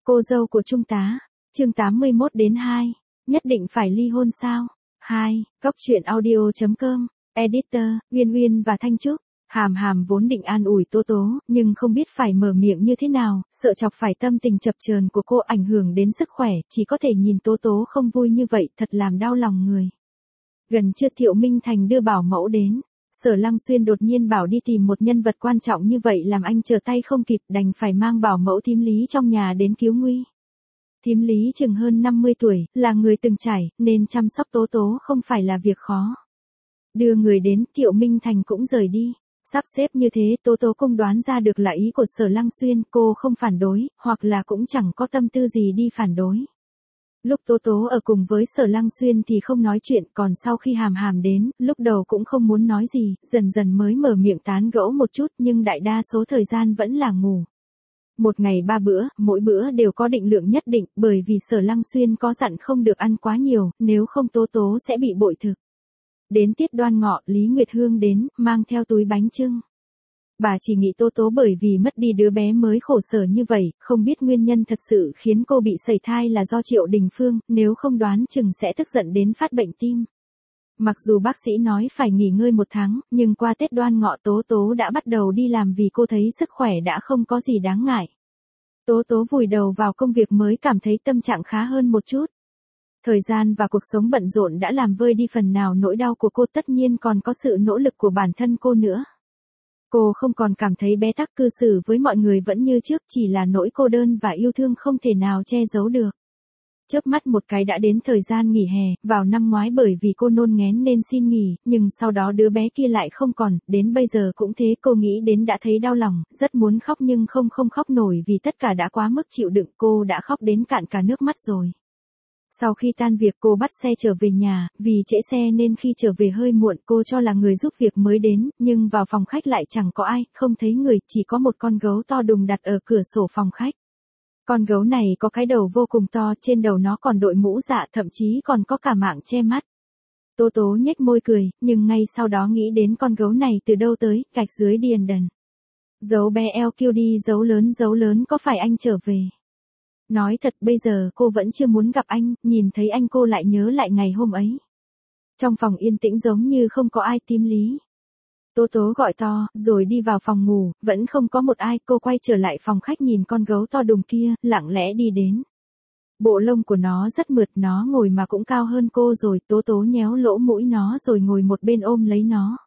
Cô dâu của Trung tá. Chương 81-2. Nhất định phải ly hôn sao? 2. Góc truyện audio.com. Editor, Uyên Uyên và Thanh Trúc. Hàm Hàm vốn định an ủi Tố Tố, nhưng không biết phải mở miệng như thế nào, sợ chọc phải tâm tình chập chờn của cô ảnh hưởng đến sức khỏe, chỉ có thể nhìn Tố Tố không vui như vậy, thật làm đau lòng người. Gần trưa Thiệu Minh Thành đưa bảo mẫu đến. Sở Lăng Xuyên đột nhiên bảo đi tìm một nhân vật quan trọng như vậy làm anh trở tay không kịp, đành phải mang bảo mẫu Thím Lý trong nhà đến cứu nguy. Thím Lý chừng hơn 50 tuổi, là người từng trải, nên chăm sóc Tố Tố không phải là việc khó. Đưa người đến, Thiệu Minh Thành cũng rời đi. Sắp xếp như thế, Tố Tố không đoán ra được là ý của Sở Lăng Xuyên, cô không phản đối, hoặc là cũng chẳng có tâm tư gì đi phản đối. Lúc Tố Tố ở cùng với Sở Lăng Xuyên thì không nói chuyện, còn sau khi Hàm Hàm đến, lúc đầu cũng không muốn nói gì, dần dần mới mở miệng tán gẫu một chút, nhưng đại đa số thời gian vẫn là ngủ. Một ngày 3 bữa, mỗi bữa đều có định lượng nhất định, bởi vì Sở Lăng Xuyên có dặn không được ăn quá nhiều, nếu không Tố Tố sẽ bị bội thực. Đến tiết Đoan Ngọ, Lý Nguyệt Hương đến, mang theo túi bánh chưng. Bà chỉ nghĩ Tố Tố bởi vì mất đi đứa bé mới khổ sở như vậy, không biết nguyên nhân thật sự khiến cô bị sẩy thai là do Triệu Đình Phương, nếu không đoán chừng sẽ tức giận đến phát bệnh tim. Mặc dù bác sĩ nói phải nghỉ ngơi 1 tháng, nhưng qua Tết Đoan Ngọ Tố Tố đã bắt đầu đi làm vì cô thấy sức khỏe đã không có gì đáng ngại. Tố Tố vùi đầu vào công việc mới cảm thấy tâm trạng khá hơn một chút. Thời gian và cuộc sống bận rộn đã làm vơi đi phần nào nỗi đau của cô, tất nhiên còn có sự nỗ lực của bản thân cô nữa. Cô không còn cảm thấy bế tắc, cư xử với mọi người vẫn như trước, chỉ là nỗi cô đơn và yêu thương không thể nào che giấu được. Chớp mắt một cái đã đến thời gian nghỉ hè, vào năm ngoái bởi vì cô nôn nghén nên xin nghỉ, nhưng sau đó đứa bé kia lại không còn, đến bây giờ cũng thế, cô nghĩ đến đã thấy đau lòng, rất muốn khóc nhưng không khóc nổi vì tất cả đã quá mức chịu đựng, cô đã khóc đến cạn cả nước mắt rồi. Sau khi tan việc cô bắt xe trở về nhà, vì trễ xe nên khi trở về hơi muộn cô cho là người giúp việc mới đến, nhưng vào phòng khách lại chẳng có ai, không thấy người, chỉ có một con gấu to đùng đặt ở cửa sổ phòng khách. Con gấu này có cái đầu vô cùng to, trên đầu nó còn đội mũ dạ, thậm chí còn có cả mạng che mắt. Tố Tố nhếch môi cười, nhưng ngay sau đó nghĩ đến con gấu này từ đâu tới, gạch dưới điền đần. Dấu bé eo kêu đi dấu lớn có phải anh trở về? Nói thật bây giờ cô vẫn chưa muốn gặp anh, nhìn thấy anh cô lại nhớ lại ngày hôm ấy. Trong phòng yên tĩnh giống như không có ai. Thím Lý. Tố Tố gọi to, rồi đi vào phòng ngủ, vẫn không có một ai, cô quay trở lại phòng khách nhìn con gấu to đùng kia, lặng lẽ đi đến. Bộ lông của nó rất mượt, nó ngồi mà cũng cao hơn cô rồi, Tố Tố nhéo lỗ mũi nó rồi ngồi một bên ôm lấy nó.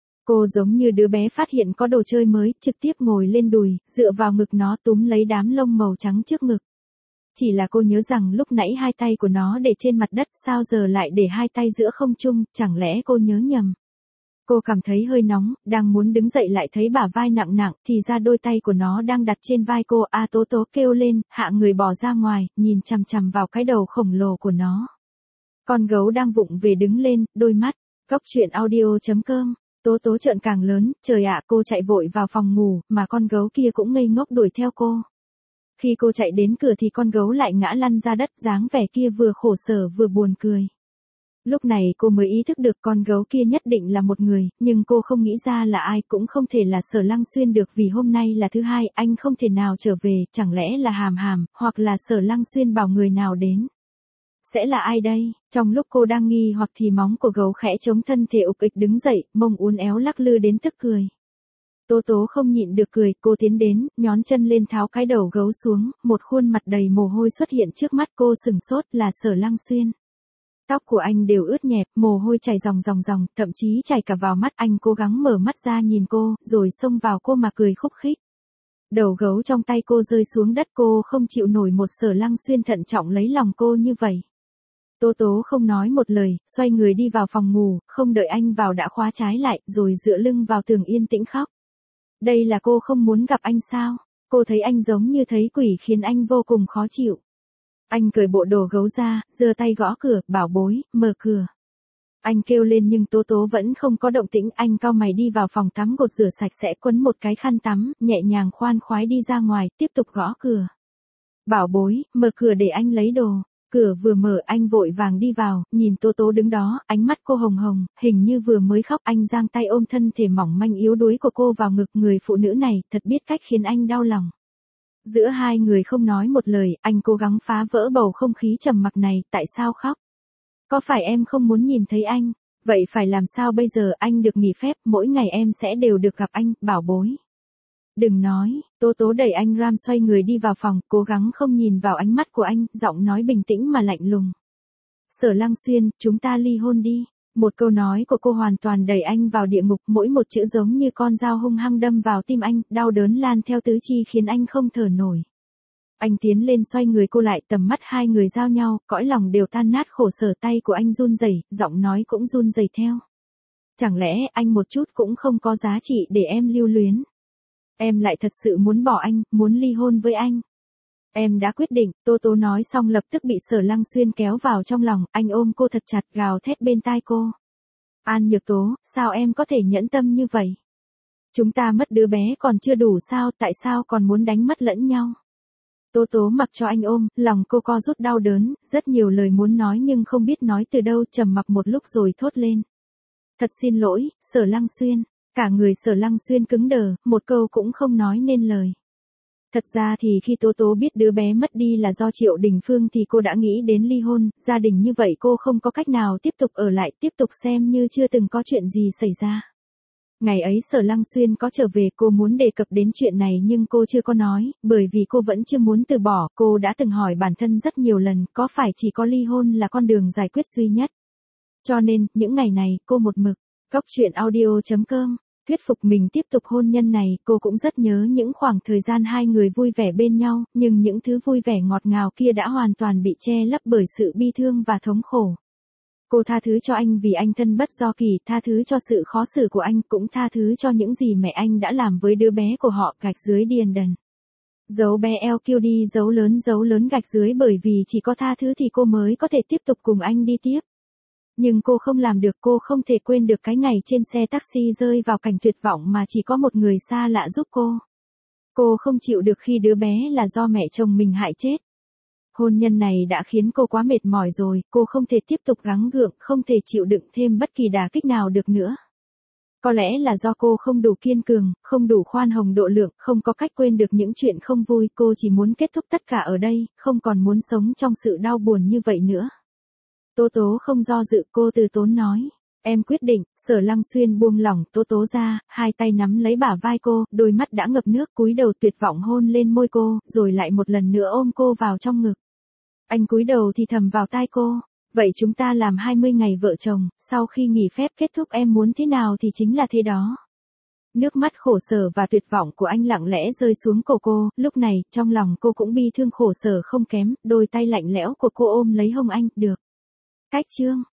Cô giống như đứa bé phát hiện có đồ chơi mới, trực tiếp ngồi lên đùi, dựa vào ngực nó túm lấy đám lông màu trắng trước ngực. Chỉ là cô nhớ rằng lúc nãy hai tay của nó để trên mặt đất, sao giờ lại để hai tay giữa không trung, chẳng lẽ cô nhớ nhầm. Cô cảm thấy hơi nóng, đang muốn đứng dậy lại thấy bả vai nặng nặng, thì ra đôi tay của nó đang đặt trên vai cô. Tố Tố kêu lên, hạ người bò ra ngoài, nhìn chằm chằm vào cái đầu khổng lồ của nó. Con gấu đang vụng về đứng lên, đôi mắt. Góc truyện audio.com. Tố Tố trợn càng lớn, trời ạ, cô chạy vội vào phòng ngủ, mà con gấu kia cũng ngây ngốc đuổi theo cô. Khi cô chạy đến cửa thì con gấu lại ngã lăn ra đất, dáng vẻ kia vừa khổ sở vừa buồn cười. Lúc này cô mới ý thức được con gấu kia nhất định là một người, nhưng cô không nghĩ ra là ai, cũng không thể là Sở Lăng Xuyên được vì hôm nay là thứ hai, anh không thể nào trở về, chẳng lẽ là Hàm Hàm, hoặc là Sở Lăng Xuyên bảo người nào đến. Sẽ là ai đây? Trong lúc cô đang nghi hoặc thì móng của gấu khẽ chống thân thể ục ịch đứng dậy, mông uốn éo lắc lư đến tức cười. Tố Tố không nhịn được cười, cô tiến đến, nhón chân lên tháo cái đầu gấu xuống, một khuôn mặt đầy mồ hôi xuất hiện trước mắt cô, sừng sốt, là Sở Lăng Xuyên. Tóc của anh đều ướt nhẹp, mồ hôi chảy ròng, thậm chí chảy cả vào mắt, anh cố gắng mở mắt ra nhìn cô, rồi xông vào cô mà cười khúc khích. Đầu gấu trong tay cô rơi xuống đất, cô không chịu nổi một Sở Lăng Xuyên thận trọng lấy lòng cô như vậy. Tố Tố không nói một lời, xoay người đi vào phòng ngủ, không đợi anh vào đã khóa trái lại, rồi dựa lưng vào tường yên tĩnh khóc. Đây là cô không muốn gặp anh sao? Cô thấy anh giống như thấy quỷ khiến anh vô cùng khó chịu. Anh cởi bộ đồ gấu ra, giơ tay gõ cửa, bảo bối, mở cửa. Anh kêu lên nhưng Tố Tố vẫn không có động tĩnh, anh cau mày đi vào phòng tắm gột rửa sạch sẽ, quấn một cái khăn tắm, nhẹ nhàng khoan khoái đi ra ngoài, tiếp tục gõ cửa. Bảo bối, mở cửa để anh lấy đồ. Cửa vừa mở anh vội vàng đi vào, nhìn Tố Tố đứng đó, ánh mắt cô hồng hồng, hình như vừa mới khóc, anh giang tay ôm thân thể mỏng manh yếu đuối của cô vào ngực, người phụ nữ này thật biết cách khiến anh đau lòng. Giữa hai người không nói một lời, anh cố gắng phá vỡ bầu không khí trầm mặc này, tại sao khóc? Có phải em không muốn nhìn thấy anh? Vậy phải làm sao bây giờ, anh được nghỉ phép, mỗi ngày em sẽ đều được gặp anh, bảo bối. Đừng nói, Tố Tố đẩy anh Ram xoay người đi vào phòng, cố gắng không nhìn vào ánh mắt của anh, giọng nói bình tĩnh mà lạnh lùng. Sở Lăng Xuyên, chúng ta ly hôn đi. Một câu nói của cô hoàn toàn đẩy anh vào địa ngục, mỗi một chữ giống như con dao hung hăng đâm vào tim anh, đau đớn lan theo tứ chi khiến anh không thở nổi. Anh tiến lên xoay người cô lại, tầm mắt hai người giao nhau, cõi lòng đều tan nát khổ sở, tay của anh run rẩy, giọng nói cũng run rẩy theo. Chẳng lẽ anh một chút cũng không có giá trị để em lưu luyến? Em lại thật sự muốn bỏ anh, muốn ly hôn với anh. Em đã quyết định, Tố Tố nói xong lập tức bị Sở Lăng Xuyên kéo vào trong lòng, anh ôm cô thật chặt, gào thét bên tai cô. An Nhược Tố, sao em có thể nhẫn tâm như vậy? Chúng ta mất đứa bé còn chưa đủ sao, tại sao còn muốn đánh mất lẫn nhau? Tố Tố mặc cho anh ôm, lòng cô co rút đau đớn, rất nhiều lời muốn nói nhưng không biết nói từ đâu, trầm mặc một lúc rồi thốt lên. Thật xin lỗi, Sở Lăng Xuyên. Cả người Sở Lăng Xuyên cứng đờ, một câu cũng không nói nên lời. Thật ra thì khi Tố Tố biết đứa bé mất đi là do Triệu Đình Phương thì cô đã nghĩ đến ly hôn, gia đình như vậy cô không có cách nào tiếp tục ở lại, tiếp tục xem như chưa từng có chuyện gì xảy ra. Ngày ấy Sở Lăng Xuyên có trở về, cô muốn đề cập đến chuyện này nhưng cô chưa có nói, bởi vì cô vẫn chưa muốn từ bỏ, cô đã từng hỏi bản thân rất nhiều lần, có phải chỉ có ly hôn là con đường giải quyết duy nhất. Cho nên, những ngày này, cô một mực, Góc Truyện Audio.com, thuyết phục mình tiếp tục hôn nhân này, cô cũng rất nhớ những khoảng thời gian hai người vui vẻ bên nhau, nhưng những thứ vui vẻ ngọt ngào kia đã hoàn toàn bị che lấp bởi sự bi thương và thống khổ. Cô tha thứ cho anh vì anh thân bất do kỳ, tha thứ cho sự khó xử của anh, cũng tha thứ cho những gì mẹ anh đã làm với đứa bé của họ, gạch dưới điền đần. Dấu bé LQD dấu lớn gạch dưới, bởi vì chỉ có tha thứ thì cô mới có thể tiếp tục cùng anh đi tiếp. Nhưng cô không làm được, cô không thể quên được cái ngày trên xe taxi rơi vào cảnh tuyệt vọng mà chỉ có một người xa lạ giúp cô. Cô không chịu được khi đứa bé là do mẹ chồng mình hại chết. Hôn nhân này đã khiến cô quá mệt mỏi rồi, cô không thể tiếp tục gắng gượng, không thể chịu đựng thêm bất kỳ đả kích nào được nữa. Có lẽ là do cô không đủ kiên cường, không đủ khoan hồng độ lượng, không có cách quên được những chuyện không vui, cô chỉ muốn kết thúc tất cả ở đây, không còn muốn sống trong sự đau buồn như vậy nữa. Tố Tố không do dự, cô từ tốn nói. Em quyết định. Sở Lăng Xuyên buông lỏng Tố Tố ra, hai tay nắm lấy bả vai cô, đôi mắt đã ngập nước, cúi đầu tuyệt vọng hôn lên môi cô, rồi lại một lần nữa ôm cô vào trong ngực. Anh cúi đầu thì thầm vào tai cô. Vậy chúng ta làm 20 ngày vợ chồng, sau khi nghỉ phép kết thúc em muốn thế nào thì chính là thế đó. Nước mắt khổ sở và tuyệt vọng của anh lặng lẽ rơi xuống cổ cô, lúc này, trong lòng cô cũng bi thương khổ sở không kém, đôi tay lạnh lẽo của cô ôm lấy hông anh, được. Cách chương.